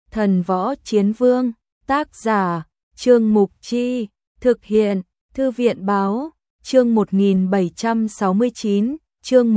Thần Võ Chiến Vương, tác giả, Trương Mục Chi, thực hiện, Thư viện Báo, chương 1769, chương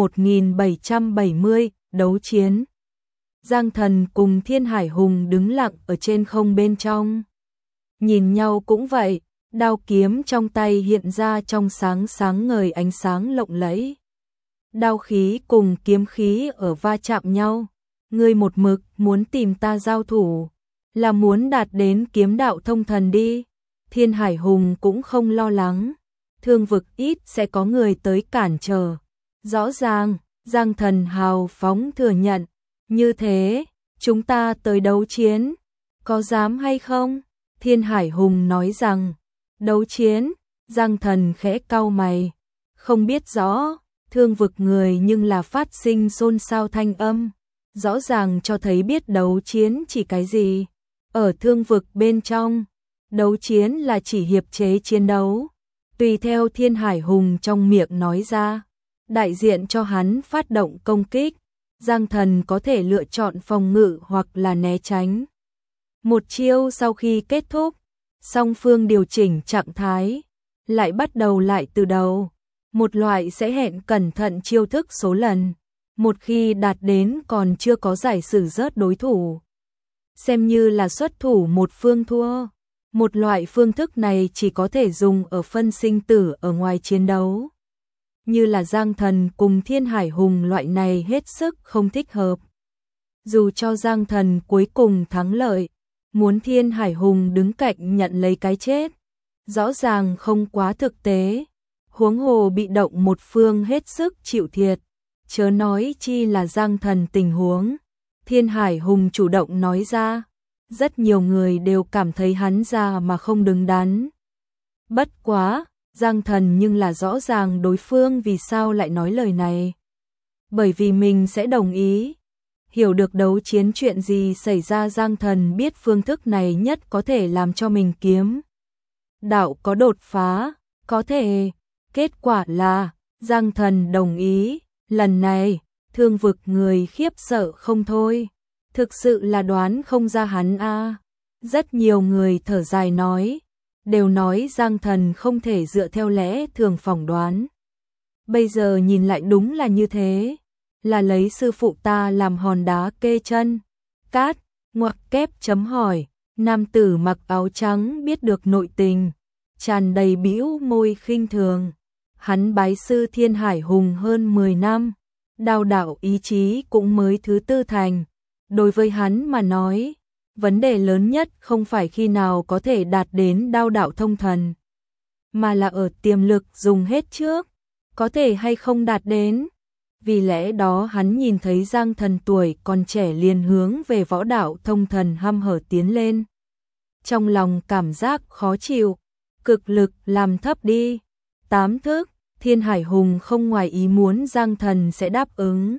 1770, đấu chiến. Giang Thần cùng Thiên Hải Hùng đứng lặng ở trên không bên trong. Nhìn nhau cũng vậy, đao kiếm trong tay hiện ra trong sáng ngời ánh sáng lộng lẫy. Đao khí cùng kiếm khí ở va chạm nhau. Ngươi một mực muốn tìm ta giao thủ, là muốn đạt đến kiếm đạo thông thần đi. Thiên Hải Hùng cũng không lo lắng, Thương Vực ít sẽ có người tới cản trở. Rõ ràng, Giang Thần hào phóng thừa nhận, như thế, chúng ta tới đấu chiến, có dám hay không? Thiên Hải Hùng nói rằng, đấu chiến. Giang Thần khẽ cau mày, không biết rõ, Thương Vực người nhưng là phát sinh xôn xao thanh âm, rõ ràng cho thấy biết đấu chiến chỉ cái gì. Ở Thương Vực bên trong, đấu chiến là chỉ hiệp chế chiến đấu. Tùy theo Thiên Hải Hùng trong miệng nói ra, đại diện cho hắn phát động công kích, Giang Thần có thể lựa chọn phòng ngự hoặc là né tránh. Một chiêu sau khi kết thúc, song phương điều chỉnh trạng thái, lại bắt đầu lại từ đầu. Một loại sẽ hẹn cẩn thận chiêu thức số lần, một khi đạt đến còn chưa có giải xử rớt đối thủ, xem như là xuất thủ một phương thua. Một loại phương thức này chỉ có thể dùng ở phân sinh tử ở ngoài chiến đấu. Như là Giang Thần cùng Thiên Hải Hùng loại này hết sức không thích hợp. Dù cho Giang Thần cuối cùng thắng lợi, muốn Thiên Hải Hùng đứng cạnh nhận lấy cái chết, rõ ràng không quá thực tế. Huống hồ bị động một phương hết sức chịu thiệt, chớ nói chi là Giang Thần tình huống. Thiên Hải Hùng chủ động nói ra, rất nhiều người đều cảm thấy hắn ra mà không đứng đắn. Bất quá, Giang Thần nhưng là rõ ràng đối phương vì sao lại nói lời này. Bởi vì mình sẽ đồng ý. Hiểu được đấu chiến chuyện gì xảy ra, Giang Thần biết phương thức này nhất có thể làm cho mình kiếm đạo có đột phá, có thể. Kết quả là, Giang Thần đồng ý, lần này, Thương Vực người khiếp sợ không thôi. Thực sự là đoán không ra hắn a. Rất nhiều người thở dài nói, đều nói Giang Thần không thể dựa theo lẽ thường phỏng đoán. Bây giờ nhìn lại đúng là như thế, là lấy sư phụ ta làm hòn đá kê chân. Cát, ngoặc kép chấm hỏi, nam tử mặc áo trắng biết được nội tình, tràn đầy bĩu môi khinh thường. Hắn bái sư Thiên Hải Hùng hơn 10 năm, đao đạo ý chí cũng mới thứ tư thành. Đối với hắn mà nói, vấn đề lớn nhất không phải khi nào có thể đạt đến đao đạo thông thần, mà là ở tiềm lực dùng hết trước, có thể hay không đạt đến. Vì lẽ đó hắn nhìn thấy Giang Thần tuổi còn trẻ liền hướng về võ đạo thông thần hăm hở tiến lên. Trong lòng cảm giác khó chịu, cực lực làm thấp đi. 8 thức, Thiên Hải Hùng không ngoài ý muốn Giang Thần sẽ đáp ứng.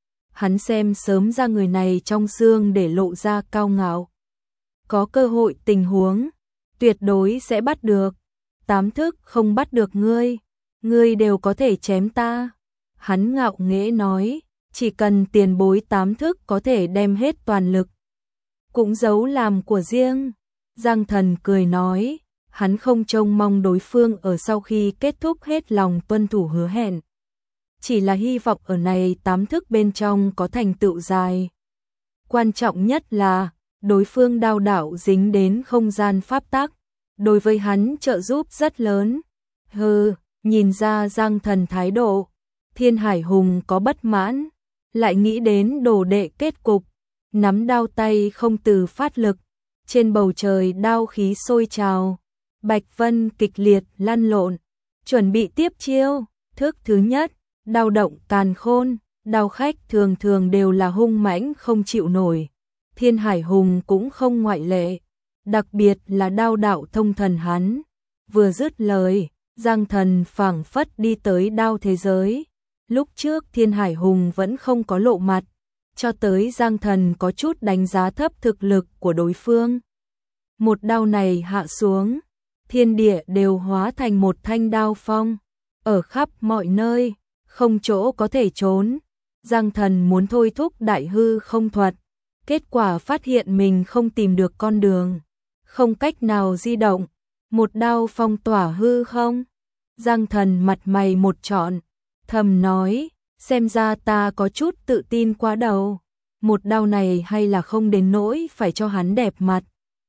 Hắn xem sớm ra người này trong xương để lộ ra cao ngạo. Có cơ hội tình huống, tuyệt đối sẽ bắt được. 8 thức không bắt được ngươi đều có thể chém ta. Hắn ngạo nghễ nói, chỉ cần tiền bối 8 thức có thể đem hết toàn lực. Cũng giấu làm của riêng. Giang Thần cười nói, hắn không trông mong đối phương ở sau khi kết thúc hết lòng tuân thủ hứa hẹn. Chỉ là hy vọng ở này 8 thức bên trong có thành tựu dài. Quan trọng nhất là, đối phương đao đạo dính đến không gian pháp tắc, đối với hắn trợ giúp rất lớn. Nhìn ra Giang Thần thái độ, Thiên Hải Hùng có bất mãn, lại nghĩ đến đồ đệ kết cục, nắm đao tay không từ phát lực, trên bầu trời đao khí sôi trào, bạch vân kịch liệt lăn lộn, chuẩn bị tiếp chiêu. Thức thứ nhất, đao động càn khôn, đao khách thường thường đều là hung mãnh không chịu nổi. Thiên Hải Hùng cũng không ngoại lệ, đặc biệt là đao đạo thông thần hắn. Vừa dứt lời, Giang Thần phảng phất đi tới đao thế giới. Lúc trước Thiên Hải Hùng vẫn không có lộ mặt, cho tới Giang Thần có chút đánh giá thấp thực lực của đối phương. Một đao này hạ xuống, thiên địa đều hóa thành một thanh đao phong, ở khắp mọi nơi, không chỗ có thể trốn. Giang Thần muốn thôi thúc đại hư không thuật, Kết quả phát hiện mình không tìm được con đường, không cách nào di động, một đao phong tỏa hư không. Giang Thần mặt mày một trọn, thầm nói, xem ra ta có chút tự tin quá đầu, một đao này hay là không đến nỗi phải cho hắn đẹp mặt.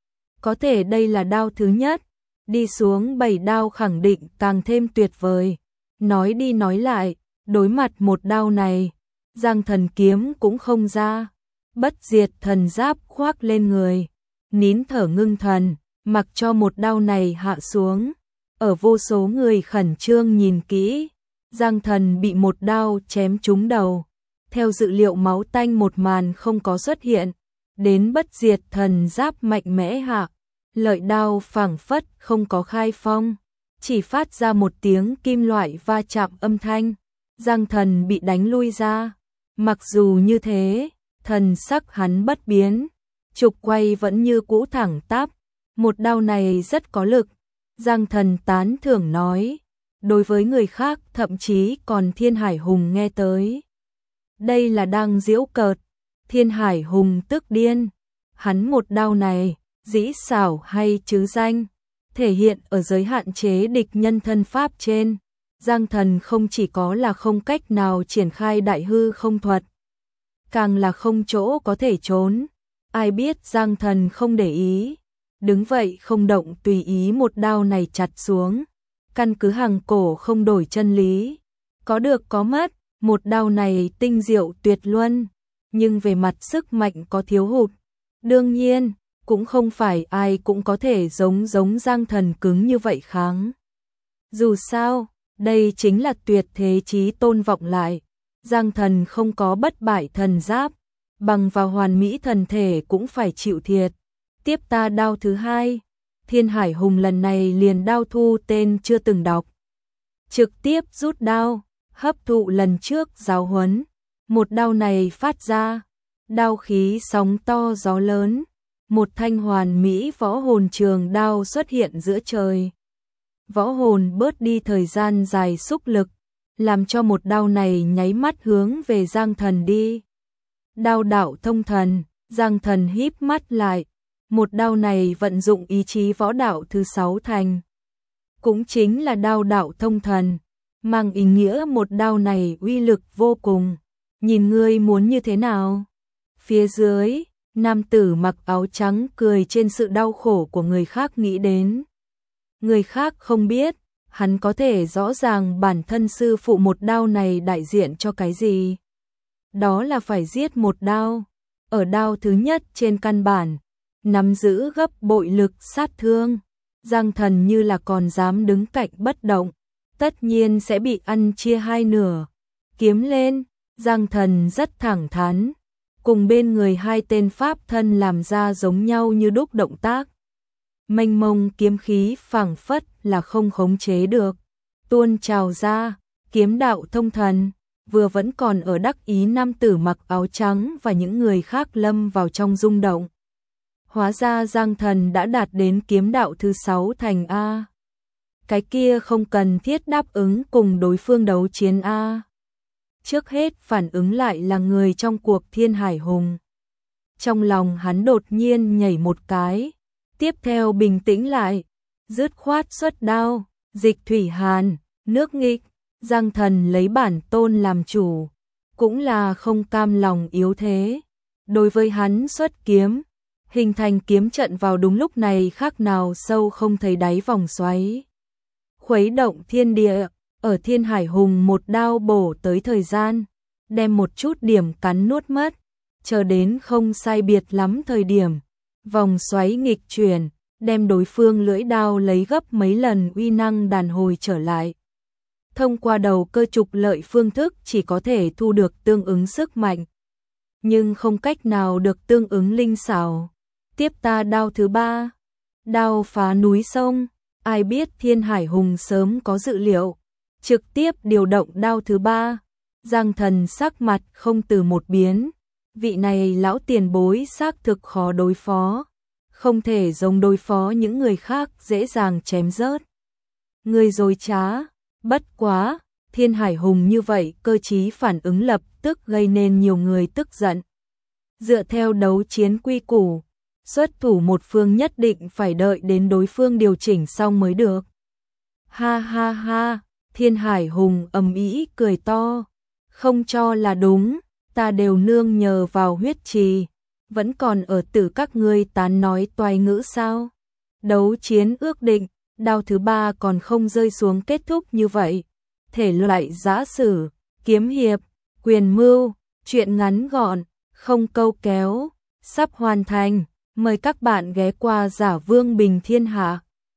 Có thể đây là đao thứ nhất, đi xuống 7 đao khẳng định càng thêm tuyệt vời. Nói đi nói lại, đối mặt một đao này, Giang Thần kiếm cũng không ra, bất diệt thần giáp khoác lên người, nín thở ngưng thần, mặc cho một đao này hạ xuống. Ở vô số người khẩn trương nhìn kỹ, Giang Thần bị một đao chém trúng đầu. Theo dự liệu máu tanh một màn không có xuất hiện, đến bất diệt thần giáp mạnh mẽ hạ, lợi đao phảng phất không có khai phong, chỉ phát ra một tiếng kim loại va chạm âm thanh. Giang Thần bị đánh lui ra. Mặc dù như thế, thần sắc hắn bất biến, trục quay vẫn như cũ thẳng tắp. Một đao này rất có lực. Giang Thần tán thưởng nói, đối với người khác thậm chí còn Thiên Hải Hùng nghe tới, đây là đang giễu cợt. Thiên Hải Hùng tức điên, hắn một đao này, dĩ xảo hay chứ danh, thể hiện ở giới hạn chế địch nhân thân pháp trên. Giang Thần không chỉ có là không cách nào triển khai đại hư không thuật, càng là không chỗ có thể trốn. Ai biết Giang Thần không để ý, đứng vậy không động tùy ý một đao này chặt xuống, căn cứ hàng cổ không đổi chân lý, có được có mất. Một đao này tinh diệu tuyệt luân, nhưng về mặt sức mạnh có thiếu hụt. Đương nhiên, cũng không phải ai cũng có thể giống Giang Thần cứng như vậy kháng. Dù sao, đây chính là tuyệt thế chí tôn vọng lại. Giang Thần không có bất bại thần giáp, bằng vào hoàn mỹ thần thể cũng phải chịu thiệt. Tiếp ta đao thứ hai, Thiên Hải Hùng lần này liền đao thu tên chưa từng đọc, trực tiếp rút đao, hấp thụ lần trước giáo huấn. Một đao này phát ra, đao khí sóng to gió lớn, một thanh hoàn mỹ võ hồn trường đao xuất hiện giữa trời. Võ hồn bớt đi thời gian dài xúc lực, làm cho một đao này nháy mắt hướng về Giang Thần đi. Đao đạo thông thần, Giang Thần híp mắt lại, một đao này vận dụng ý chí võ đạo thứ 6 thành, cũng chính là đao đạo thông thần, mang ý nghĩa một đao này uy lực vô cùng. Nhìn ngươi muốn như thế nào? Phía dưới, nam tử mặc áo trắng cười trên sự đau khổ của người khác nghĩ đến. Người khác không biết, hắn có thể rõ ràng bản thân sư phụ một đao này đại diện cho cái gì. Đó là phải giết một đao. Ở đao thứ nhất trên căn bản, nắm giữ gấp bội lực sát thương. Giang Thần như là còn dám đứng cạnh bất động, tất nhiên sẽ bị ăn chia hai nửa. Kiếm lên, Giang Thần rất thẳng thắn, cùng bên người hai tên pháp thân làm ra giống nhau như đúc động tác. Mênh mông kiếm khí phảng phất là không khống chế được, tuôn trào ra. Kiếm đạo thông thần, vừa vẫn còn ở đắc ý nam tử mặc áo trắng và những người khác lâm vào trong rung động. Hóa ra Giang Thần đã đạt đến kiếm đạo thứ 6 thành A. Cái kia không cần thiết đáp ứng cùng đối phương đấu chiến A. Trước hết phản ứng lại là người trong cuộc Thiên Hải Hùng. Trong lòng hắn đột nhiên nhảy một cái, tiếp theo bình tĩnh lại, dứt khoát xuất đao, dịch thủy hàn, nước nghịch. Giang Thần lấy bản tôn làm chủ, cũng là không cam lòng yếu thế. Đối với hắn xuất kiếm, hình thành kiếm trận vào đúng lúc này khác nào sâu không thấy đáy vòng xoáy, khuấy động thiên địa. Ở Thiên Hải Hùng một đao bổ tới thời gian, đem một chút điểm cắn nuốt mất, chờ đến không sai biệt lắm thời điểm, vòng xoáy nghịch chuyển, đem đối phương lưỡi đao lấy gấp mấy lần uy năng đàn hồi trở lại. Thông qua đầu cơ trục lợi phương thức chỉ có thể thu được tương ứng sức mạnh, nhưng không cách nào được tương ứng linh xảo. Tiếp ta đao thứ ba, đao phá núi sông. Ai biết Thiên Hải Hùng sớm có dự liệu, trực tiếp điều động đao thứ ba. Giang Thần sắc mặt không từ một biến, vị này lão tiền bối xác thực khó đối phó, không thể giống đối phó những người khác dễ dàng chém rớt. Người dối trá, bất quá, Thiên Hải Hùng như vậy cơ trí phản ứng lập tức gây nên nhiều người tức giận. Dựa theo đấu chiến quy củ, xuất thủ một phương nhất định phải đợi đến đối phương điều chỉnh xong mới được. Ha ha ha, Thiên Hải Hùng ầm ĩ cười to, không cho là đúng, ta đều nương nhờ vào huyết trì, vẫn còn ở tử các ngươi tán nói toài ngữ sao? Đấu chiến ước định, đao thứ ba còn không rơi xuống kết thúc như vậy. Thể loại giã sử, kiếm hiệp, quyền mưu, truyện ngắn gọn, không câu kéo, sắp hoàn thành. Mời các bạn ghé qua Giả Vương Bình Thiên Hạ.